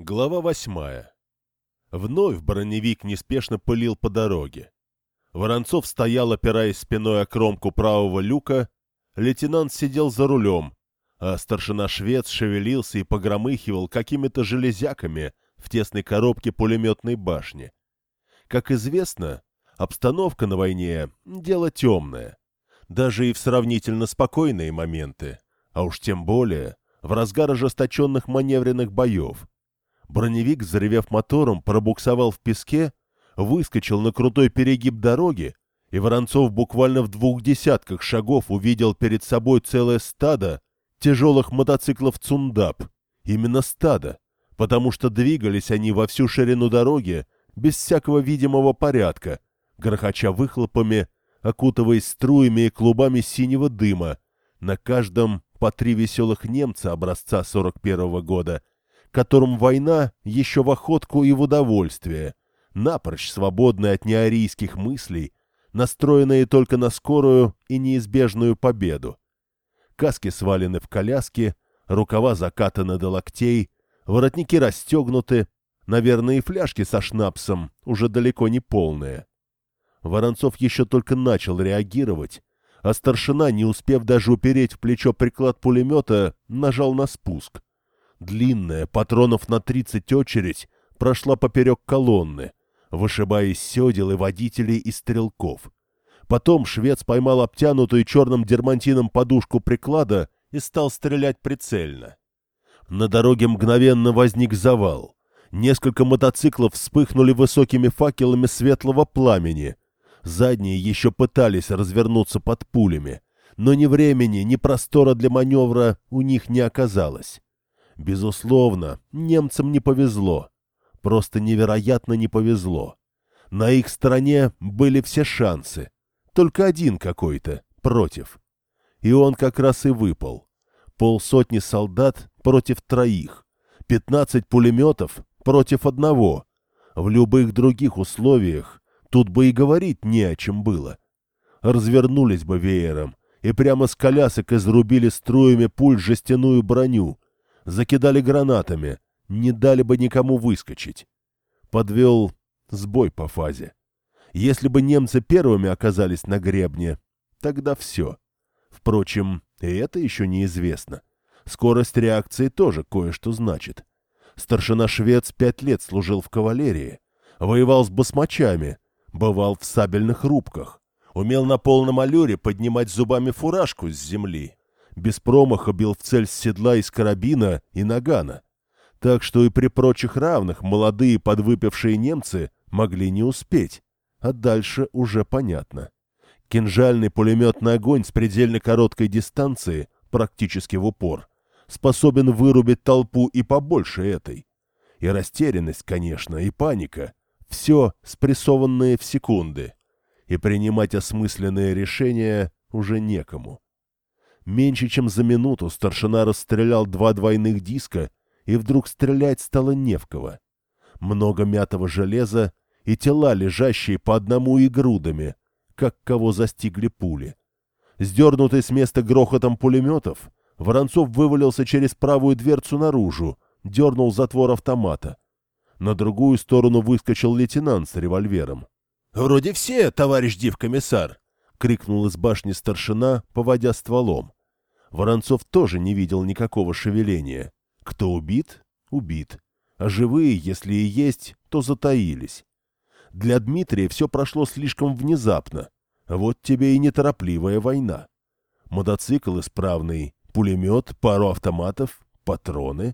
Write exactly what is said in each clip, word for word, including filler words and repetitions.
Глава восьмая. Вновь броневик неспешно пылил по дороге. Воронцов стоял, опираясь спиной о кромку правого люка, лейтенант сидел за рулем, а старшина-швец шевелился и погромыхивал какими-то железяками в тесной коробке пулеметной башни. Как известно, обстановка на войне — дело темное, даже и в сравнительно спокойные моменты, а уж тем более в разгар ожесточенных маневренных боев. Броневик, взревев мотором, пробуксовал в песке, выскочил на крутой перегиб дороги, и Воронцов буквально в двух десятках шагов увидел перед собой целое стадо тяжелых мотоциклов «Цундап». Именно стадо, потому что двигались они во всю ширину дороги без всякого видимого порядка, грохоча выхлопами, окутываясь струями и клубами синего дыма, на каждом по три веселых немца образца сорок первого года, которым война еще в охотку и в удовольствие, напрочь свободные от неарийских мыслей, настроенные только на скорую и неизбежную победу. Каски свалены в коляски, рукава закатаны до локтей, воротники расстегнуты, наверное, и фляжки со шнапсом уже далеко не полные. Воронцов еще только начал реагировать, а старшина, не успев даже упереть в плечо приклад пулемета, нажал на спуск. Длинная, патронов на тридцать очередь, прошла поперек колонны, вышибая из седел и водителей, и стрелков. Потом швец поймал обтянутую черным дермантином подушку приклада и стал стрелять прицельно. На дороге мгновенно возник завал. Несколько мотоциклов вспыхнули высокими факелами светлого пламени. Задние еще пытались развернуться под пулями, но ни времени, ни простора для маневра у них не оказалось. Безусловно, немцам не повезло. Просто невероятно не повезло. На их стороне были все шансы. Только один какой-то, против. И он как раз и выпал. Полсотни солдат против троих. Пятнадцать пулеметов против одного. В любых других условиях тут бы и говорить не о чем было. Развернулись бы веером и прямо с колясок изрубили струями пуль жестяную броню. Закидали гранатами, не дали бы никому выскочить. Подвел сбой по фазе. Если бы немцы первыми оказались на гребне, тогда все. Впрочем, и это еще неизвестно. Скорость реакции тоже кое-что значит. Старшина-швец пять лет служил в кавалерии, воевал с басмачами, бывал в сабельных рубках, умел на полном аллюре поднимать зубами фуражку с земли. Без промаха бил в цель с седла из карабина и нагана. Так что и при прочих равных молодые подвыпившие немцы могли не успеть, а дальше уже понятно. Кинжальный пулеметный огонь с предельно короткой дистанции, практически в упор, способен вырубить толпу и побольше этой. И растерянность, конечно, и паника — все спрессованные в секунды. И принимать осмысленные решения уже некому. Меньше чем за минуту старшина расстрелял два двойных диска, и вдруг стрелять стало не в кого. Много мятого железа и тела, лежащие по одному и грудами, как кого застигли пули. Сдернутый с места грохотом пулеметов, Воронцов вывалился через правую дверцу наружу, дернул затвор автомата. На другую сторону выскочил лейтенант с револьвером. — Вроде все, товарищ див-комиссар! — крикнул из башни старшина, поводя стволом. Воронцов тоже не видел никакого шевеления. Кто убит — убит. А живые, если и есть, то затаились. Для Дмитрия все прошло слишком внезапно. Вот тебе и неторопливая война. Мотоцикл исправный, пулемет, пару автоматов, патроны.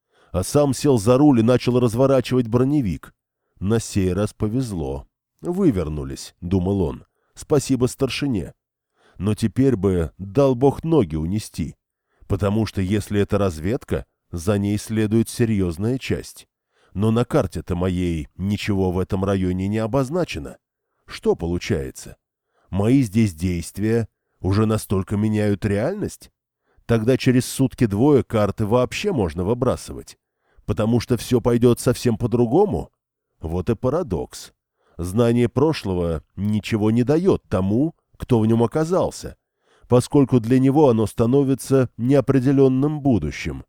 А сам сел за руль и начал разворачивать броневик. На сей раз повезло. Вывернулись, думал он. Спасибо старшине. Но теперь бы дал бог ноги унести, потому что если это разведка, за ней следует серьезная часть. Но на карте-то моей ничего в этом районе не обозначено. Что получается? Мои здесь действия уже настолько меняют реальность? Тогда через сутки-двое карты вообще можно выбрасывать, потому что все пойдет совсем по-другому. Вот и парадокс. Знание прошлого ничего не дает тому, кто в нем оказался, поскольку для него оно становится неопределенным будущим.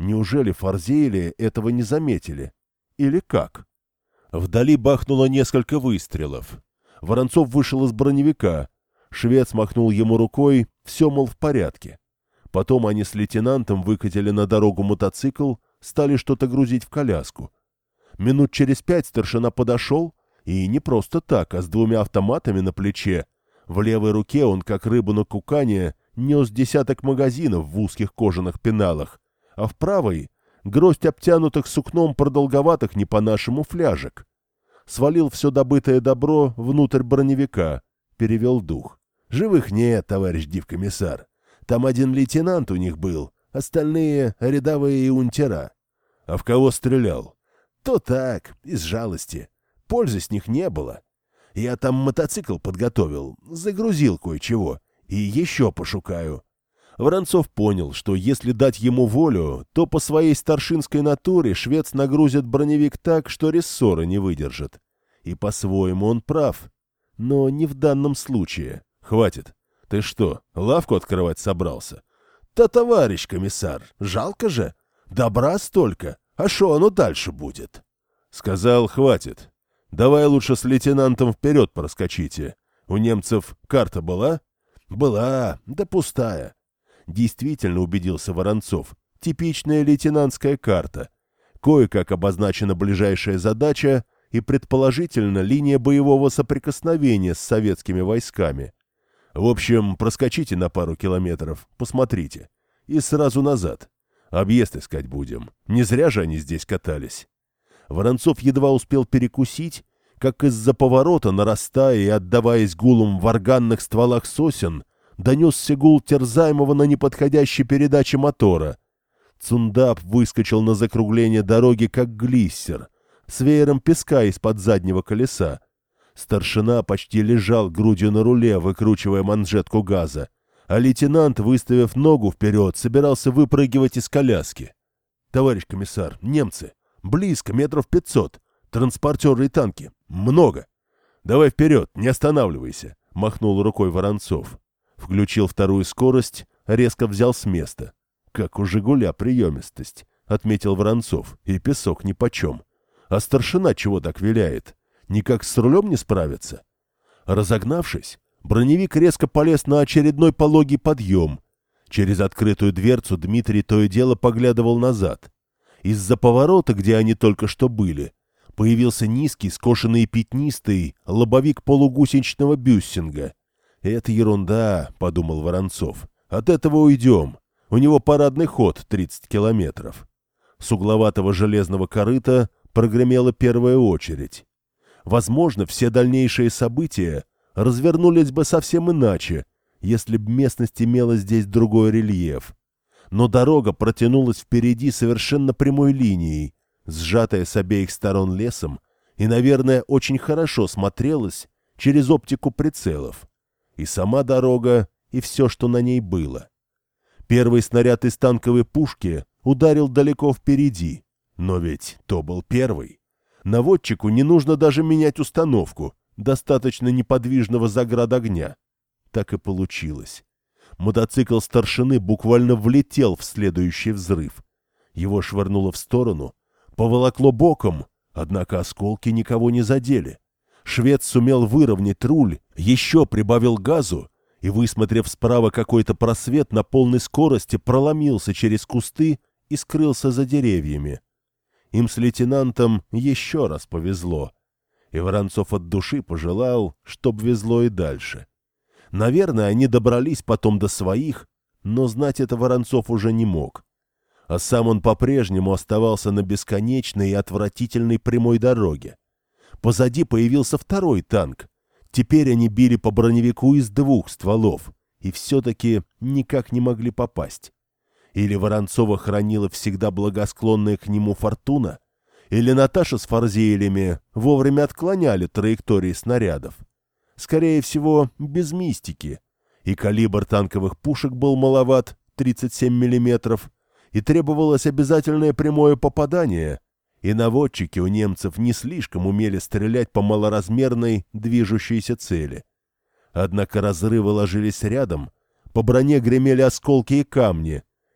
Неужели форзейли этого не заметили? Или как? Вдали бахнуло несколько выстрелов. Воронцов вышел из броневика. Швец махнул ему рукой, все, мол, в порядке. Потом они с лейтенантом выкатили на дорогу мотоцикл, стали что-то грузить в коляску. Минут через пять старшина подошел, и не просто так, а с двумя автоматами на плече. В левой руке он, как рыба на кукане, нес десяток магазинов в узких кожаных пеналах, а в правой — гроздь обтянутых сукном продолговатых не по-нашему фляжек. Свалил все добытое добро внутрь броневика, перевел дух. «Живых нет, товарищ дивкомиссар. Там один лейтенант у них был, остальные — рядовые и унтера». «А в кого стрелял?» «То так, из жалости. Пользы с них не было. Я там мотоцикл подготовил, загрузил кое-чего, и еще пошукаю». Воронцов понял, что если дать ему волю, то по своей старшинской натуре швец нагрузит броневик так, что рессора не выдержит. И по-своему он прав. Но не в данном случае. «Хватит. Ты что, лавку открывать собрался?» «Да, товарищ комиссар, жалко же. Добра столько. А шо оно дальше будет?» «Сказал, хватит. Давай лучше с лейтенантом вперед проскочите. У немцев карта была?» «Была, да пустая». Действительно, убедился Воронцов, типичная лейтенантская карта. Кое-как обозначена ближайшая задача и, предположительно, линия боевого соприкосновения с советскими войсками. В общем, проскочите на пару километров, посмотрите. И сразу назад. Объезд искать будем. Не зря же они здесь катались. Воронцов едва успел перекусить, как из-за поворота, нарастая и отдаваясь гулом в органных стволах сосен, донесся гул терзаемого на неподходящей передаче мотора. Цундап выскочил на закругление дороги, как глиссер, с веером песка из-под заднего колеса. Старшина почти лежал грудью на руле, выкручивая манжетку газа, а лейтенант, выставив ногу вперед, собирался выпрыгивать из коляски. «Товарищ комиссар, немцы! Близко, метров пятьсот! Транспортеры и танки! Много! Давай вперед, не останавливайся!» — махнул рукой Воронцов. Включил вторую скорость, резко взял с места. «Как у «Жигуля» приемистость», — отметил Воронцов, — «и песок нипочем. А старшина чего так виляет? Никак с рулем не справится?» Разогнавшись, броневик резко полез на очередной пологий подъем. Через открытую дверцу Дмитрий то и дело поглядывал назад. Из-за поворота, где они только что были, появился низкий, скошенный и пятнистый лобовик полугусеничного бюссинга. «Это ерунда», — подумал Воронцов. «От этого уйдем. У него парадный ход тридцать километров». С угловатого железного корыта прогремела первая очередь. Возможно, все дальнейшие события развернулись бы совсем иначе, если б местность имела здесь другой рельеф. Но дорога протянулась впереди совершенно прямой линией, сжатая с обеих сторон лесом, и, наверное, очень хорошо смотрелась через оптику прицелов. И сама дорога, и все, что на ней было. Первый снаряд из танковой пушки ударил далеко впереди, но ведь то был первый. Наводчику не нужно даже менять установку, достаточно неподвижного заградогня. Так и получилось. Мотоцикл старшины буквально влетел в следующий взрыв. Его швырнуло в сторону, поволокло боком, однако осколки никого не задели. Швец сумел выровнять руль, еще прибавил газу и, высмотрев справа какой-то просвет, на полной скорости проломился через кусты и скрылся за деревьями. Им с лейтенантом еще раз повезло, и Воронцов от души пожелал, чтоб везло и дальше. Наверное, они добрались потом до своих, но знать это Воронцов уже не мог. А сам он по-прежнему оставался на бесконечной и отвратительной прямой дороге. Позади появился второй танк. Теперь они били по броневику из двух стволов, и все-таки никак не могли попасть. Или Воронцова хранила всегда благосклонная к нему фортуна, или Наташа с форзелями вовремя отклоняли траектории снарядов. Скорее всего, без мистики. И калибр танковых пушек был маловат, тридцать семь миллиметров, и требовалось обязательное прямое попадание, и наводчики у немцев не слишком умели стрелять по малоразмерной движущейся цели. Однако разрывы ложились рядом, по броне гремели осколки и камни,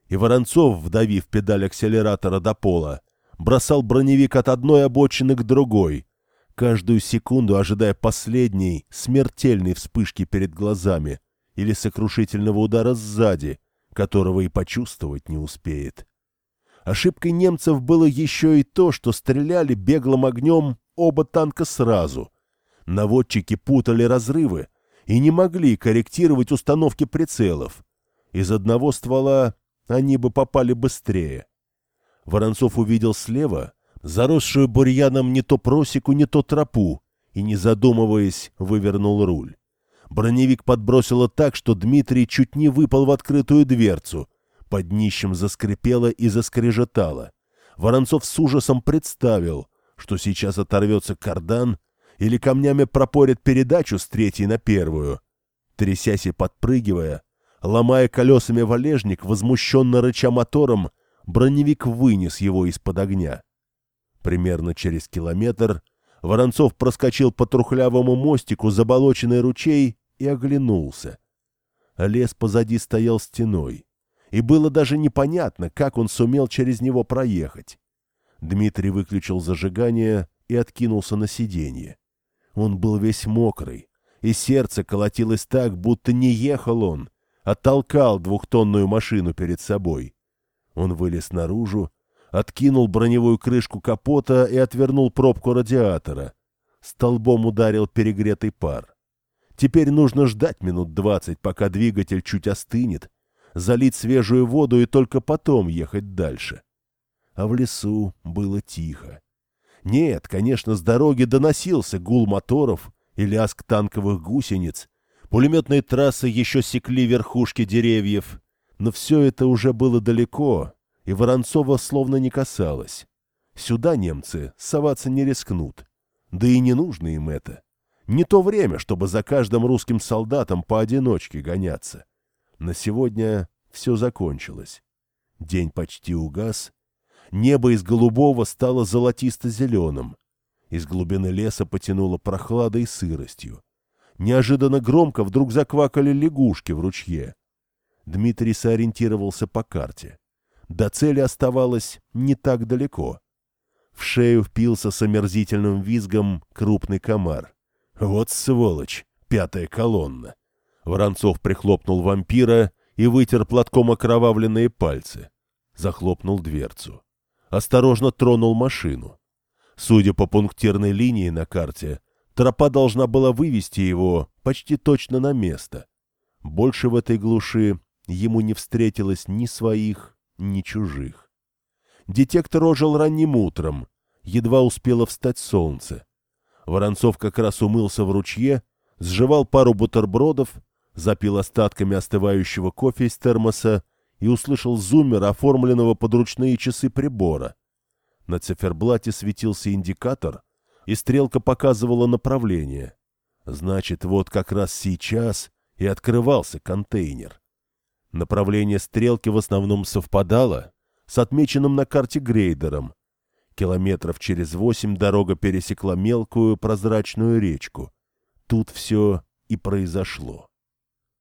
и Воронцов, вдавив педаль акселератора до пола, бросал броневик от одной обочины к другой, каждую секунду ожидая последней, смертельной вспышки перед глазами или сокрушительного удара сзади, которого и почувствовать не успеет. Ошибкой немцев было еще и то, что стреляли беглым огнем оба танка сразу. Наводчики путали разрывы и не могли корректировать установки прицелов. Из одного ствола они бы попали быстрее. Воронцов увидел слева заросшую бурьяном не то просеку, не то тропу, и, не задумываясь, вывернул руль. Броневик подбросило так, что Дмитрий чуть не выпал в открытую дверцу. Под днищем заскрипело и заскрежетало. Воронцов с ужасом представил, что сейчас оторвется кардан или камнями пропорит передачу с третьей на первую. Трясясь и подпрыгивая, ломая колесами валежник, возмущенно рыча мотором, броневик вынес его из-под огня. Примерно через километр Воронцов проскочил по трухлявому мостику заболоченный ручей и оглянулся. Лес позади стоял стеной, и было даже непонятно, как он сумел через него проехать. Дмитрий выключил зажигание и откинулся на сиденье. Он был весь мокрый, и сердце колотилось так, будто не ехал он, а толкал двухтонную машину перед собой. Он вылез наружу, откинул броневую крышку капота и отвернул пробку радиатора. Столбом ударил перегретый пар. Теперь нужно ждать минут двадцать, пока двигатель чуть остынет, залить свежую воду и только потом ехать дальше. А в лесу было тихо. Нет, конечно, с дороги доносился гул моторов и лязг танковых гусениц. Пулеметные трассы еще секли верхушки деревьев, но все это уже было далеко, и Воронцова словно не касалось. Сюда немцы соваться не рискнут. Да и не нужно им это. Не то время, чтобы за каждым русским солдатом поодиночке гоняться. На сегодня все закончилось. День почти угас. Небо из голубого стало золотисто-зеленым. Из глубины леса потянуло прохладой и сыростью. Неожиданно громко вдруг заквакали лягушки в ручье. Дмитрий сориентировался по карте. До цели оставалось не так далеко. В шею впился с омерзительным визгом крупный комар. Вот сволочь, пятая колонна. Воронцов прихлопнул вампира и вытер платком окровавленные пальцы. Захлопнул дверцу. Осторожно тронул машину. Судя по пунктирной линии на карте, тропа должна была вывести его почти точно на место. Больше в этой глуши ему не встретилось ни своих, ни чужих. Детектор ожил ранним утром, едва успело встать солнце. Воронцов как раз умылся в ручье, сживал пару бутербродов, запил остатками остывающего кофе из термоса и услышал зуммер оформленного под ручные часы прибора. На циферблате светился индикатор, и стрелка показывала направление. Значит, вот как раз сейчас и открывался контейнер. Направление стрелки в основном совпадало с отмеченным на карте грейдером. Километров через восемь дорога пересекла мелкую прозрачную речку. Тут все и произошло.